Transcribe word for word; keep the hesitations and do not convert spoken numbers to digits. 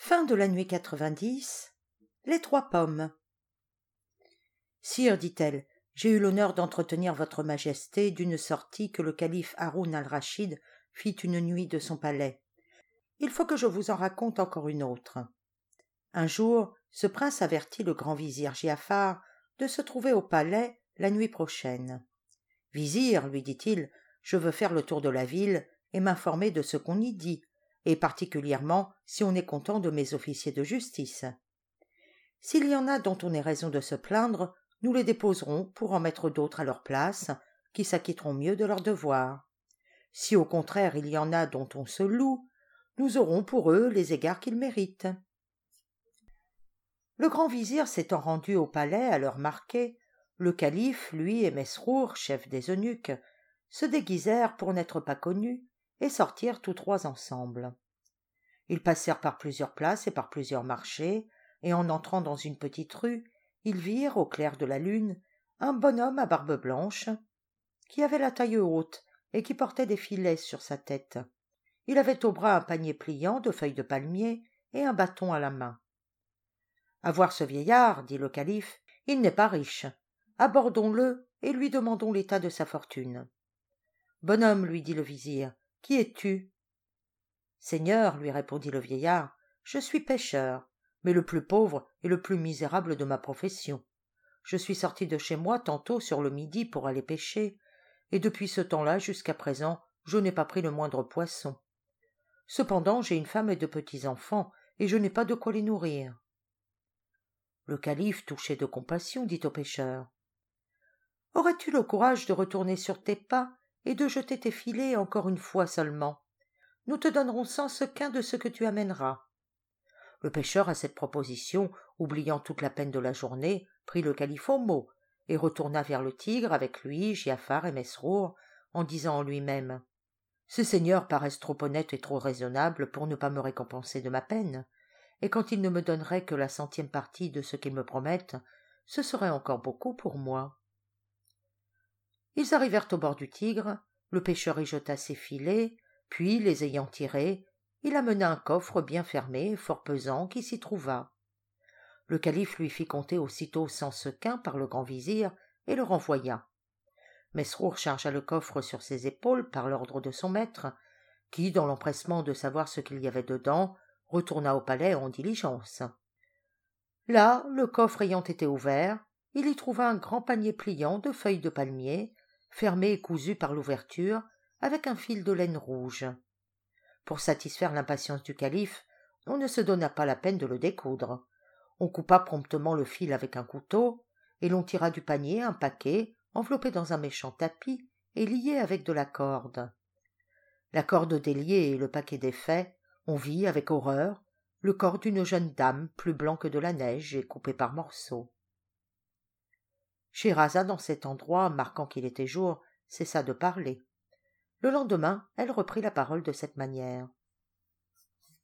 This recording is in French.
Fin de la nuit quatre-vingt-dix. Les trois pommes. Sire, dit-elle, j'ai eu l'honneur d'entretenir votre majesté d'une sortie que le calife Haroun al-Rachid fit une nuit de son palais. Il faut que je vous en raconte encore une autre. Un jour, ce prince avertit le grand vizir Giafar de se trouver au palais la nuit prochaine. « Vizir, lui dit-il, je veux faire le tour de la ville et m'informer de ce qu'on y dit, et particulièrement si on est content de mes officiers de justice. S'il y en a dont on ait raison de se plaindre, nous les déposerons pour en mettre d'autres à leur place, qui s'acquitteront mieux de leur devoir. Si au contraire il y en a dont on se loue, nous aurons pour eux les égards qu'ils méritent. » Le grand vizir s'étant rendu au palais à l'heure marquée, le calife, lui et Mesrour, chef des eunuques, se déguisèrent pour n'être pas connus et sortirent tous trois ensemble. Ils passèrent par plusieurs places et par plusieurs marchés, et en entrant dans une petite rue, ils virent, au clair de la lune, un bonhomme à barbe blanche, qui avait la taille haute et qui portait des filets sur sa tête. Il avait au bras un panier pliant de feuilles de palmier et un bâton à la main. « À voir ce vieillard, dit le calife, il n'est pas riche. Abordons-le et lui demandons l'état de sa fortune. »« Bonhomme, lui dit le vizir, qui es-tu » ?»« Seigneur, lui répondit le vieillard, je suis pêcheur, mais le plus pauvre et le plus misérable de ma profession. Je suis sorti de chez moi tantôt sur le midi pour aller pêcher, et depuis ce temps-là jusqu'à présent, je n'ai pas pris le moindre poisson. Cependant, j'ai une femme et de petits-enfants, et je n'ai pas de quoi les nourrir. » Le calife, touché de compassion, dit au pêcheur, « Aurais-tu le courage de retourner sur tes pas et de jeter tes filets encore une fois seulement? Nous te donnerons cent sequins de ce que tu amèneras. » Le pêcheur, à cette proposition, oubliant toute la peine de la journée, prit le calife au mot et retourna vers le Tigre avec lui, Giafar et Mesrour, en disant en lui-même « Ces seigneurs paraissent trop honnêtes et trop raisonnables pour ne pas me récompenser de ma peine, et quand ils ne me donneraient que la centième partie de ce qu'ils me promettent, ce serait encore beaucoup pour moi. » Ils arrivèrent au bord du Tigre, le pêcheur y jeta ses filets, puis, les ayant tirés, il amena un coffre bien fermé et fort pesant qui s'y trouva. Le calife lui fit compter aussitôt cent sequins par le grand vizir et le renvoya. Mesrour chargea le coffre sur ses épaules par l'ordre de son maître, qui, dans l'empressement de savoir ce qu'il y avait dedans, retourna au palais en diligence. Là, le coffre ayant été ouvert, il y trouva un grand panier pliant de feuilles de palmier, fermé et cousu par l'ouverture avec un fil de laine rouge. Pour satisfaire l'impatience du calife, on ne se donna pas la peine de le découdre. On coupa promptement le fil avec un couteau, et l'on tira du panier un paquet enveloppé dans un méchant tapis et lié avec de la corde. La corde déliée et le paquet défait, on vit, avec horreur, le corps d'une jeune dame plus blanc que de la neige et coupé par morceaux. Scheherazade, en cet endroit, marquant qu'il était jour, cessa de parler. Le lendemain, elle reprit la parole de cette manière.